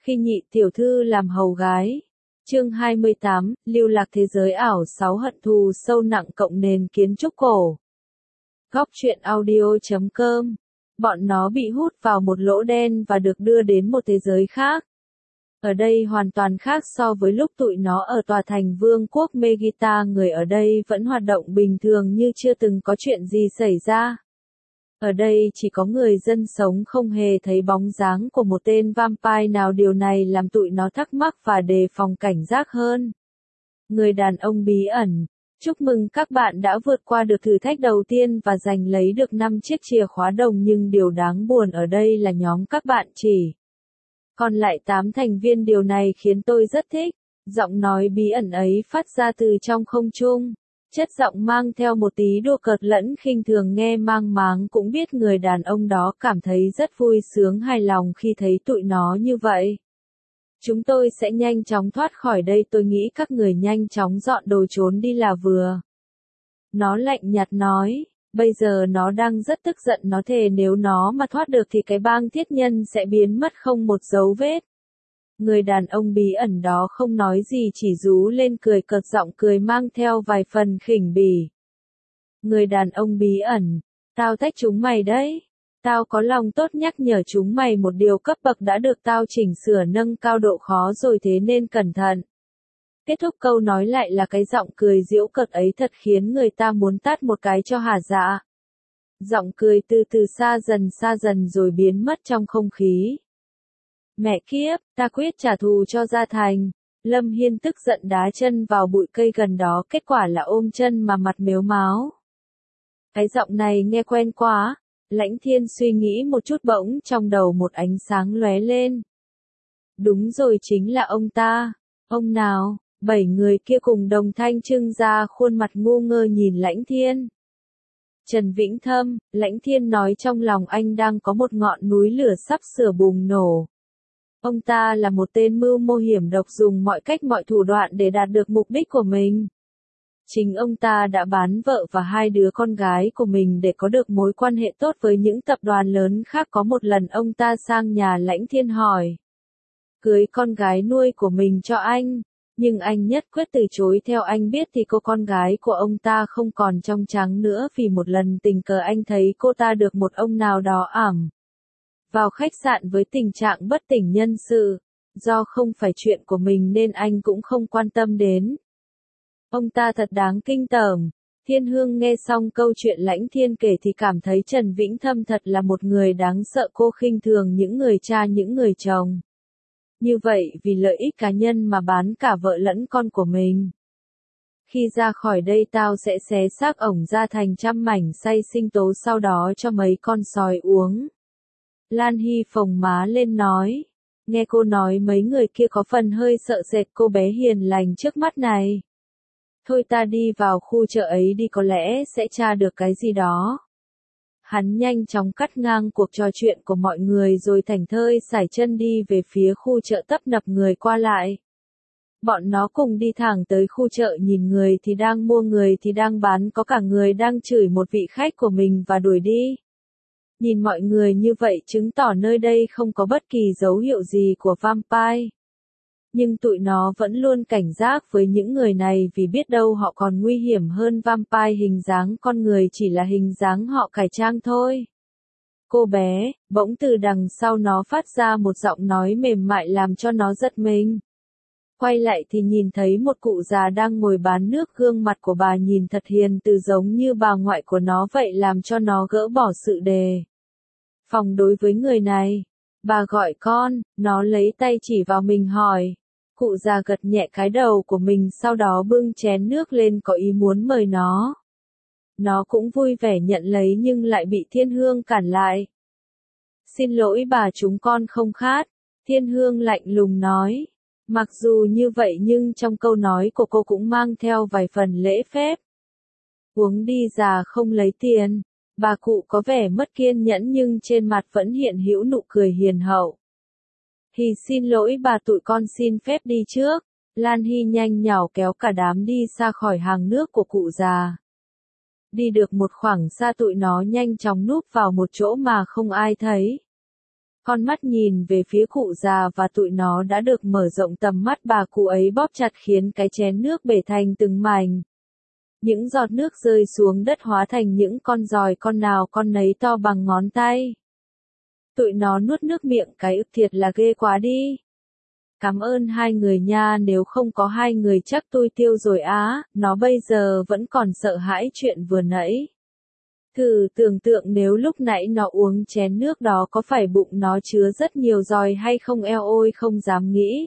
Khi nhị tiểu thư làm hầu gái. Chương 28, lưu lạc thế giới ảo 6 hận thù sâu nặng cộng nền kiến trúc cổ. Góc truyện audio.com. Bọn nó bị hút vào một lỗ đen và được đưa đến một thế giới khác. Ở đây hoàn toàn khác so với lúc tụi nó ở tòa thành vương quốc Megita, người ở đây vẫn hoạt động bình thường như chưa từng có chuyện gì xảy ra. Ở đây chỉ có người dân sống, không hề thấy bóng dáng của một tên vampire nào, điều này làm tụi nó thắc mắc và đề phòng cảnh giác hơn. Người đàn ông bí ẩn, chúc mừng các bạn đã vượt qua được thử thách đầu tiên và giành lấy được 5 chiếc chìa khóa đồng, nhưng điều đáng buồn ở đây là nhóm các bạn chỉ còn lại 8 thành viên, điều này khiến tôi rất thích. Giọng nói bí ẩn ấy phát ra từ trong không trung. Chất giọng mang theo một tí đùa cợt lẫn khinh thường, nghe mang máng cũng biết người đàn ông đó cảm thấy rất vui sướng hài lòng khi thấy tụi nó như vậy. Chúng tôi sẽ nhanh chóng thoát khỏi đây, tôi nghĩ các người nhanh chóng dọn đồ trốn đi là vừa. Nó lạnh nhạt nói, bây giờ nó đang rất tức giận, nó thề nếu nó mà thoát được thì cái bang thiết nhân sẽ biến mất không một dấu vết. Người đàn ông bí ẩn đó không nói gì, chỉ rú lên cười cợt, giọng cười mang theo vài phần khỉnh bỉ. Người đàn ông bí ẩn, tao tách chúng mày đấy. Tao có lòng tốt nhắc nhở chúng mày một điều, cấp bậc đã được tao chỉnh sửa nâng cao độ khó rồi, thế nên cẩn thận. Kết thúc câu nói lại là cái giọng cười giễu cợt ấy, thật khiến người ta muốn tát một cái cho hả dạ. Giọng cười từ từ xa dần rồi biến mất trong không khí. Mẹ kiếp, ta quyết trả thù cho ra thành. Lâm Hiên tức giận đá chân vào bụi cây gần đó, kết quả là ôm chân mà mặt mếu máo. Cái giọng này nghe quen quá. Lãnh Thiên suy nghĩ một chút, bỗng trong đầu một ánh sáng lóe lên. Đúng rồi, chính là ông ta. Ông nào? 7 người kia cùng đồng thanh trưng ra khuôn mặt ngu ngơ nhìn Lãnh Thiên. Trần Vĩnh Thâm, Lãnh Thiên nói trong lòng anh đang có một ngọn núi lửa sắp sửa bùng nổ. Ông ta là một tên mưu mô hiểm độc, dùng mọi cách mọi thủ đoạn để đạt được mục đích của mình. Chính ông ta đã bán vợ và 2 đứa con gái của mình để có được mối quan hệ tốt với những tập đoàn lớn khác. Có một lần ông ta sang nhà Lãnh Thiên hỏi cưới con gái nuôi của mình cho anh, nhưng anh nhất quyết từ chối. Theo anh biết thì cô con gái của ông ta không còn trong trắng nữa, vì một lần tình cờ anh thấy cô ta được một ông nào đó ẵm vào khách sạn với tình trạng bất tỉnh nhân sự. Do không phải chuyện của mình nên anh cũng không quan tâm đến. Ông ta thật đáng kinh tởm. Thiên Hương nghe xong câu chuyện Lãnh Thiên kể thì cảm thấy Trần Vĩnh Thâm thật là một người đáng sợ. Cô khinh thường những người cha, những người chồng như vậy vì lợi ích cá nhân mà bán cả vợ lẫn con của mình. Khi ra khỏi đây tao sẽ xé xác ổng ra thành trăm mảnh xay sinh tố, sau đó cho mấy con sói uống. Lan Hy phồng má lên nói. Nghe cô nói mấy người kia có phần hơi sợ sệt cô bé hiền lành trước mắt này. Thôi ta đi vào khu chợ ấy đi, có lẽ sẽ tra được cái gì đó. Hắn nhanh chóng cắt ngang cuộc trò chuyện của mọi người rồi thảnh thơi sải chân đi về phía khu chợ tấp nập người qua lại. Bọn nó cùng đi thẳng tới khu chợ, nhìn người thì đang mua, người thì đang bán, có cả người đang chửi một vị khách của mình và đuổi đi. Nhìn mọi người như vậy chứng tỏ nơi đây không có bất kỳ dấu hiệu gì của vampire. Nhưng tụi nó vẫn luôn cảnh giác với những người này, vì biết đâu họ còn nguy hiểm hơn vampire hình dáng con người, chỉ là hình dáng họ cải trang thôi. Cô bé, bỗng từ đằng sau nó phát ra một giọng nói mềm mại làm cho nó giật mình. Quay lại thì nhìn thấy một cụ già đang ngồi bán nước, gương mặt của bà nhìn thật hiền từ, giống như bà ngoại của nó vậy, làm cho nó gỡ bỏ sự đề phòng đối với người này. Bà gọi con, nó lấy tay chỉ vào mình hỏi. Cụ già gật nhẹ cái đầu của mình, sau đó bưng chén nước lên có ý muốn mời nó. Nó cũng vui vẻ nhận lấy nhưng lại bị Thiên Hương cản lại. Xin lỗi bà, chúng con không khát. Thiên Hương lạnh lùng nói. Mặc dù như vậy nhưng trong câu nói của cô cũng mang theo vài phần lễ phép. Uống đi, già không lấy tiền. Bà cụ có vẻ mất kiên nhẫn nhưng trên mặt vẫn hiện hữu nụ cười hiền hậu. Thì xin lỗi bà, tụi con xin phép đi trước. Lan Hy nhanh nhảu kéo cả đám đi xa khỏi hàng nước của cụ già. Đi được một khoảng xa tụi nó nhanh chóng núp vào một chỗ mà không ai thấy. Con mắt nhìn về phía cụ già và tụi nó đã được mở rộng tầm mắt bà cụ ấy bóp chặt khiến cái chén nước bể thành từng mảnh. Những giọt nước rơi xuống đất hóa thành những con giòi con nào con nấy to bằng ngón tay. Tụi nó nuốt nước miệng cái ức thiệt là ghê quá đi. Cảm ơn hai người nha, nếu không có hai người chắc tôi tiêu rồi á, nó bây giờ vẫn còn sợ hãi chuyện vừa nãy. Thử tưởng tượng nếu lúc nãy nó uống chén nước đó có phải bụng nó chứa rất nhiều giòi hay không, eo ôi không dám nghĩ.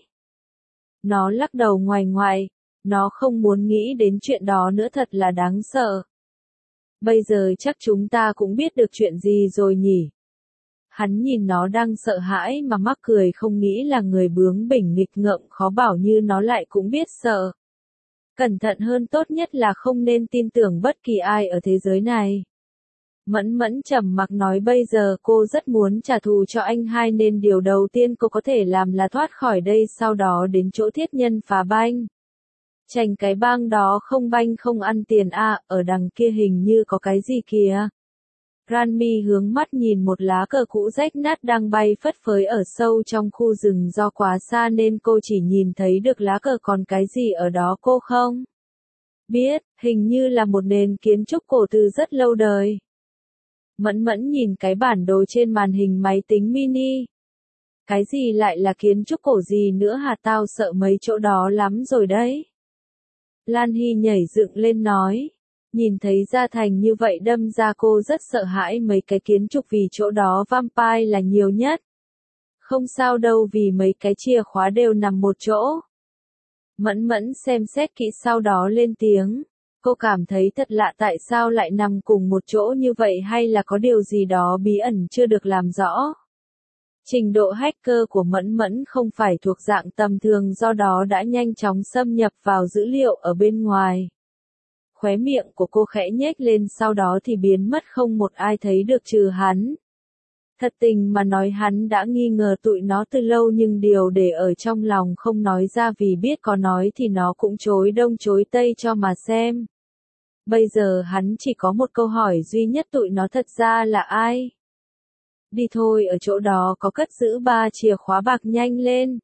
Nó lắc đầu ngoài ngoại, nó không muốn nghĩ đến chuyện đó nữa, thật là đáng sợ. Bây giờ chắc chúng ta cũng biết được chuyện gì rồi nhỉ? Hắn nhìn nó đang sợ hãi mà mắc cười, không nghĩ là người bướng bỉnh nghịch ngợm khó bảo như nó lại cũng biết sợ. Cẩn thận hơn, tốt nhất là không nên tin tưởng bất kỳ ai ở thế giới này. Mẫn Mẫn trầm mặc nói, bây giờ cô rất muốn trả thù cho anh hai nên điều đầu tiên cô có thể làm là thoát khỏi đây, sau đó đến chỗ thiết nhân phá banh. Chành cái bang đó không, banh không ăn tiền à, ở đằng kia hình như có cái gì kìa. Ranmi hướng mắt nhìn một lá cờ cũ rách nát đang bay phất phới ở sâu trong khu rừng, do quá xa nên cô chỉ nhìn thấy được lá cờ, còn cái gì ở đó cô không biết, hình như là một nền kiến trúc cổ từ rất lâu đời. Mẫn Mẫn nhìn cái bản đồ trên màn hình máy tính mini. Cái gì lại là kiến trúc cổ gì nữa hả, tao sợ mấy chỗ đó lắm rồi đấy. Lan Hy nhảy dựng lên nói. Nhìn thấy Gia Thành như vậy đâm ra cô rất sợ hãi mấy cái kiến trúc vì chỗ đó vampire là nhiều nhất. Không sao đâu, vì mấy cái chìa khóa đều nằm một chỗ. Mẫn Mẫn xem xét kỹ sau đó lên tiếng. Cô cảm thấy thật lạ, tại sao lại nằm cùng một chỗ như vậy, hay là có điều gì đó bí ẩn chưa được làm rõ. Trình độ hacker của Mẫn Mẫn không phải thuộc dạng tầm thường, do đó đã nhanh chóng xâm nhập vào dữ liệu ở bên ngoài. Khóe miệng của cô khẽ nhếch lên, sau đó thì biến mất, không một ai thấy được trừ hắn. Thật tình mà nói, hắn đã nghi ngờ tụi nó từ lâu nhưng điều để ở trong lòng không nói ra, vì biết có nói thì nó cũng chối đông chối tây cho mà xem. Bây giờ hắn chỉ có một câu hỏi duy nhất, tụi nó thật ra là ai? Đi thôi, ở chỗ đó có cất giữ 3 chìa khóa bạc, nhanh lên.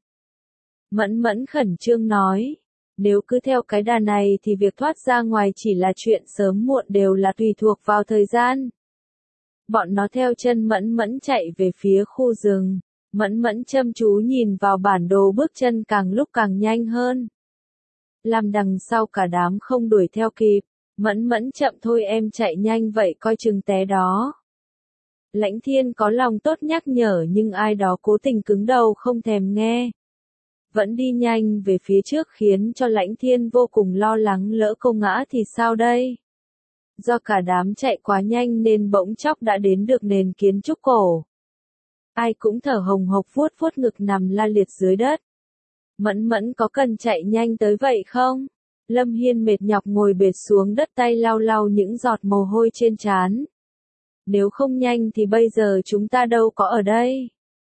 Mẫn Mẫn khẩn trương nói. Nếu cứ theo cái đà này thì việc thoát ra ngoài chỉ là chuyện sớm muộn, đều là tùy thuộc vào thời gian. Bọn nó theo chân Mẫn Mẫn chạy về phía khu rừng. Mẫn Mẫn chăm chú nhìn vào bản đồ, bước chân càng lúc càng nhanh hơn. Làm đằng sau cả đám không đuổi theo kịp. Mẫn Mẫn chậm thôi, em chạy nhanh vậy coi chừng té đó. Lãnh Thiên có lòng tốt nhắc nhở nhưng ai đó cố tình cứng đầu không thèm nghe. Vẫn đi nhanh về phía trước khiến cho Lãnh Thiên vô cùng lo lắng, lỡ cô ngã thì sao đây? Do cả đám chạy quá nhanh nên bỗng chốc đã đến được nền kiến trúc cổ. Ai cũng thở hồng hộc vuốt vuốt ngực nằm la liệt dưới đất. Mẫn Mẫn có cần chạy nhanh tới vậy không? Lâm Hiên mệt nhọc ngồi bệt xuống đất, tay lau lau những giọt mồ hôi trên trán. Nếu không nhanh thì bây giờ chúng ta đâu có ở đây.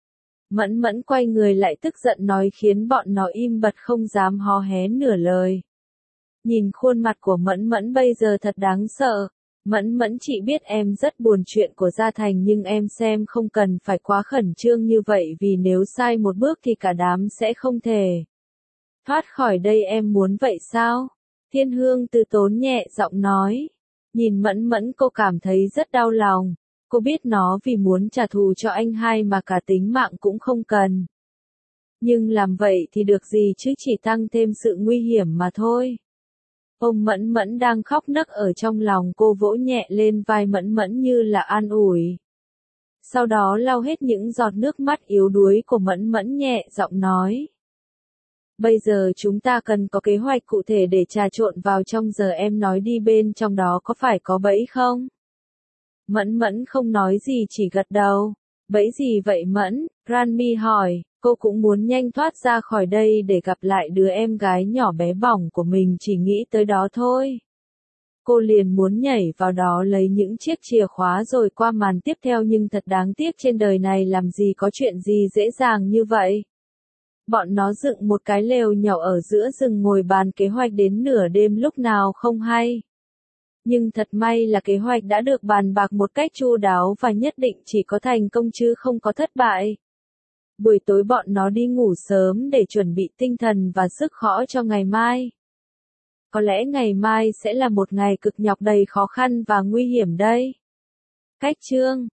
Mẫn Mẫn quay người lại tức giận nói, khiến bọn nó im bặt không dám hó hé nửa lời. Nhìn khuôn mặt của Mẫn Mẫn bây giờ thật đáng sợ. Mẫn Mẫn, chị biết em rất buồn chuyện của Gia Thành nhưng em xem không cần phải quá khẩn trương như vậy, vì nếu sai một bước thì cả đám sẽ không thể thoát khỏi đây, em muốn vậy sao? Thiên Hương từ tốn nhẹ giọng nói. Nhìn Mẫn Mẫn cô cảm thấy rất đau lòng. Cô biết nó vì muốn trả thù cho anh hai mà cả tính mạng cũng không cần. Nhưng làm vậy thì được gì chứ, chỉ tăng thêm sự nguy hiểm mà thôi. Ông Mẫn Mẫn đang khóc nấc ở trong lòng, cô vỗ nhẹ lên vai Mẫn Mẫn như là an ủi. Sau đó lau hết những giọt nước mắt yếu đuối của Mẫn Mẫn, nhẹ giọng nói. Bây giờ chúng ta cần có kế hoạch cụ thể để trà trộn vào trong, giờ em nói đi, bên trong đó có phải có bẫy không? Mẫn Mẫn không nói gì, chỉ gật đầu. Bẫy gì vậy Mẫn? Ranmi hỏi. Cô cũng muốn nhanh thoát ra khỏi đây để gặp lại đứa em gái nhỏ bé bỏng của mình, chỉ nghĩ tới đó thôi. Cô liền muốn nhảy vào đó lấy những chiếc chìa khóa rồi qua màn tiếp theo, nhưng thật đáng tiếc, trên đời này làm gì có chuyện gì dễ dàng như vậy. Bọn nó dựng một cái lều nhỏ ở giữa rừng, ngồi bàn kế hoạch đến nửa đêm lúc nào không hay. Nhưng thật may là kế hoạch đã được bàn bạc một cách chu đáo và nhất định chỉ có thành công chứ không có thất bại. Buổi tối bọn nó đi ngủ sớm để chuẩn bị tinh thần và sức khỏe cho ngày mai. Có lẽ ngày mai sẽ là một ngày cực nhọc đầy khó khăn và nguy hiểm đây. Cách chương